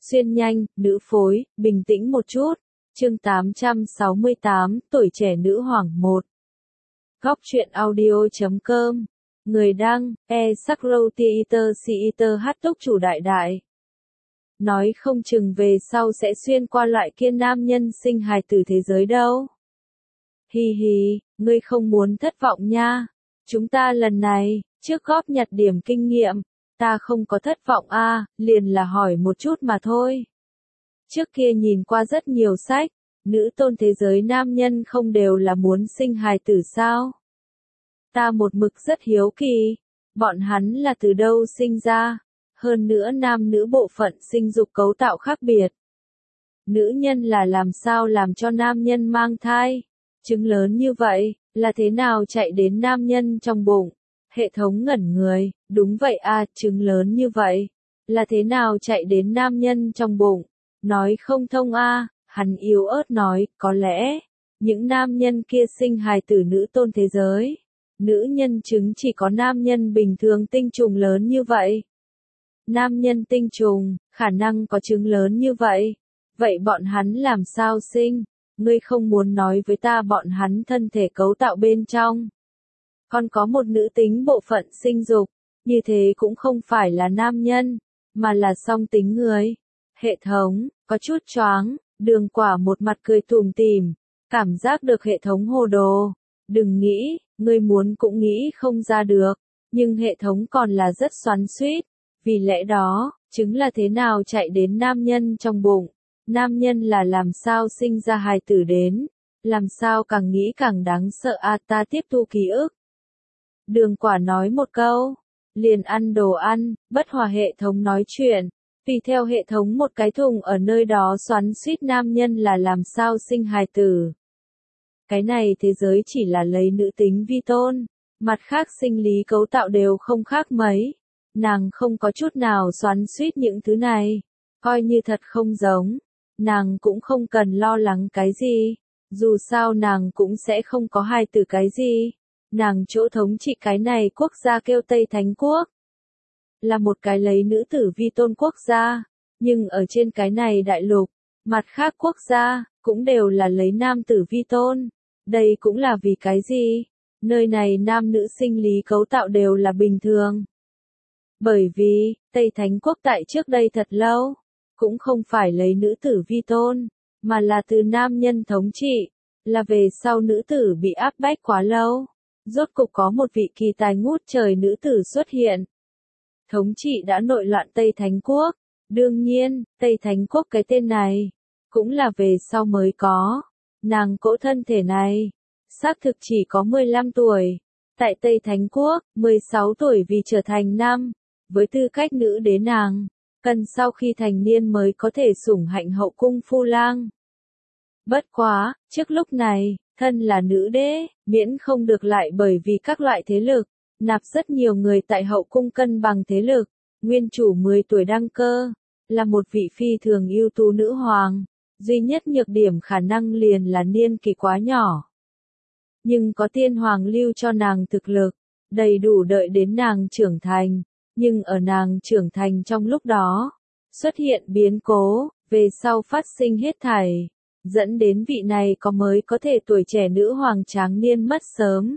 Xuyên nhanh, nữ phối, bình tĩnh một chút. Chương 868, tuổi trẻ nữ hoàng 1. Góc truyện audio.com. Người đăng, E-Sakro-Theater hát túc chủ đại đại. Nói không chừng về sau sẽ xuyên qua loại kia nam nhân sinh hài tử thế giới đâu. Hi hi, ngươi không muốn thất vọng nha. Chúng ta lần này, trước góp nhặt điểm kinh nghiệm, ta không có thất vọng liền là hỏi một chút mà thôi. Trước kia nhìn qua rất nhiều sách, nữ tôn thế giới nam nhân không đều là muốn sinh hài tử sao? Ta một mực rất hiếu kỳ, bọn hắn là từ đâu sinh ra, hơn nữa nam nữ bộ phận sinh dục cấu tạo khác biệt. Nữ nhân là làm sao làm cho nam nhân mang thai, trứng lớn như vậy, là thế nào chạy đến nam nhân trong bụng? Hệ thống ngẩn người, đúng vậy trứng lớn như vậy, là thế nào chạy đến nam nhân trong bụng? Nói không thông hắn yếu ớt nói, có lẽ, những nam nhân kia sinh hài tử nữ tôn thế giới. Nữ nhân trứng chỉ có nam nhân bình thường tinh trùng lớn như vậy. Nam nhân tinh trùng, khả năng có trứng lớn như vậy. Vậy bọn hắn làm sao sinh? Ngươi không muốn nói với ta bọn hắn thân thể cấu tạo bên trong. Còn có một nữ tính bộ phận sinh dục, như thế cũng không phải là nam nhân, mà là song tính người. Hệ thống, có chút choáng, Đường Quả một mặt cười tủm tỉm, cảm giác được hệ thống hồ đồ. Đừng nghĩ, ngươi muốn cũng nghĩ không ra được, nhưng hệ thống còn là rất xoắn xuýt, vì lẽ đó, trứng là thế nào chạy đến nam nhân trong bụng, nam nhân là làm sao sinh ra hài tử đến, làm sao càng nghĩ càng đáng sợ ta tiếp thu ký ức. Đường Quả nói một câu, liền ăn đồ ăn, bất hòa hệ thống nói chuyện, tùy theo hệ thống một cái thùng ở nơi đó xoắn xuýt nam nhân là làm sao sinh hài tử. Cái này thế giới chỉ là lấy nữ tính vi tôn, mặt khác sinh lý cấu tạo đều không khác mấy. Nàng không có chút nào xoắn xuýt những thứ này, coi như thật không giống, nàng cũng không cần lo lắng cái gì, dù sao nàng cũng sẽ không có hài tử cái gì. Nàng chỗ thống trị cái này quốc gia kêu Tây Thánh Quốc, là một cái lấy nữ tử vi tôn quốc gia, nhưng ở trên cái này đại lục, mặt khác quốc gia, cũng đều là lấy nam tử vi tôn. Đây cũng là vì cái gì? Nơi này nam nữ sinh lý cấu tạo đều là bình thường. Bởi vì, Tây Thánh Quốc tại trước đây thật lâu, cũng không phải lấy nữ tử vi tôn, mà là từ nam nhân thống trị, là về sau nữ tử bị áp bách quá lâu. Rốt cục có một vị kỳ tài ngút trời nữ tử xuất hiện. Thống trị đã nội loạn Tây Thánh Quốc. Đương nhiên, Tây Thánh Quốc cái tên này, cũng là về sau mới có. Nàng cỗ thân thể này, xác thực chỉ có 15 tuổi. Tại Tây Thánh Quốc, 16 tuổi vì trở thành nam, với tư cách nữ đế nàng, cần sau khi thành niên mới có thể sủng hạnh hậu cung phu lang. Bất quá, trước lúc này, thân là nữ đế, miễn không được lại bởi vì các loại thế lực, nạp rất nhiều người tại hậu cung cân bằng thế lực. Nguyên chủ 10 tuổi đăng cơ, là một vị phi thường ưu tú nữ hoàng. Duy nhất nhược điểm khả năng liền là niên kỳ quá nhỏ. Nhưng có tiên hoàng lưu cho nàng thực lực, đầy đủ đợi đến nàng trưởng thành. Nhưng ở nàng trưởng thành trong lúc đó, xuất hiện biến cố, về sau phát sinh hết thảy, dẫn đến vị này mới có thể tuổi trẻ nữ hoàng tráng niên mất sớm.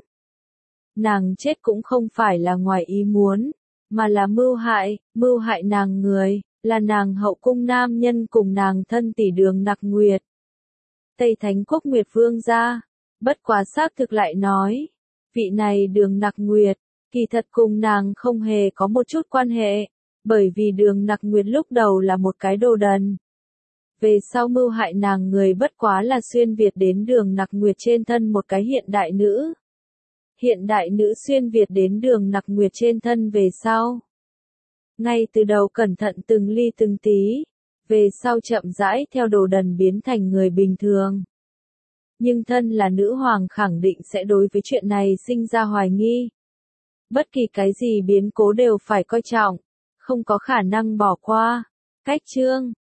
Nàng chết cũng không phải là ngoài ý muốn, mà là mưu hại nàng người. Là nàng hậu cung nam nhân cùng nàng thân tỷ Đường Nặc Nguyệt. Tây Thánh Quốc Nguyệt Vương gia, bất quá xác thực lại nói, vị này Đường Nặc Nguyệt, kỳ thật cùng nàng không hề có một chút quan hệ, bởi vì Đường Nặc Nguyệt lúc đầu là một cái đồ đần. Về sau mưu hại nàng người bất quá là xuyên Việt đến Đường Nặc Nguyệt trên thân một cái hiện đại nữ. Hiện đại nữ xuyên Việt đến Đường Nặc Nguyệt trên thân về sau. Ngay từ đầu cẩn thận từng ly từng tí, về sau chậm rãi theo đồ đần biến thành người bình thường. Nhưng thân là nữ hoàng khẳng định sẽ đối với chuyện này sinh ra hoài nghi. Bất kỳ cái gì biến cố đều phải coi trọng, không có khả năng bỏ qua. Cách chương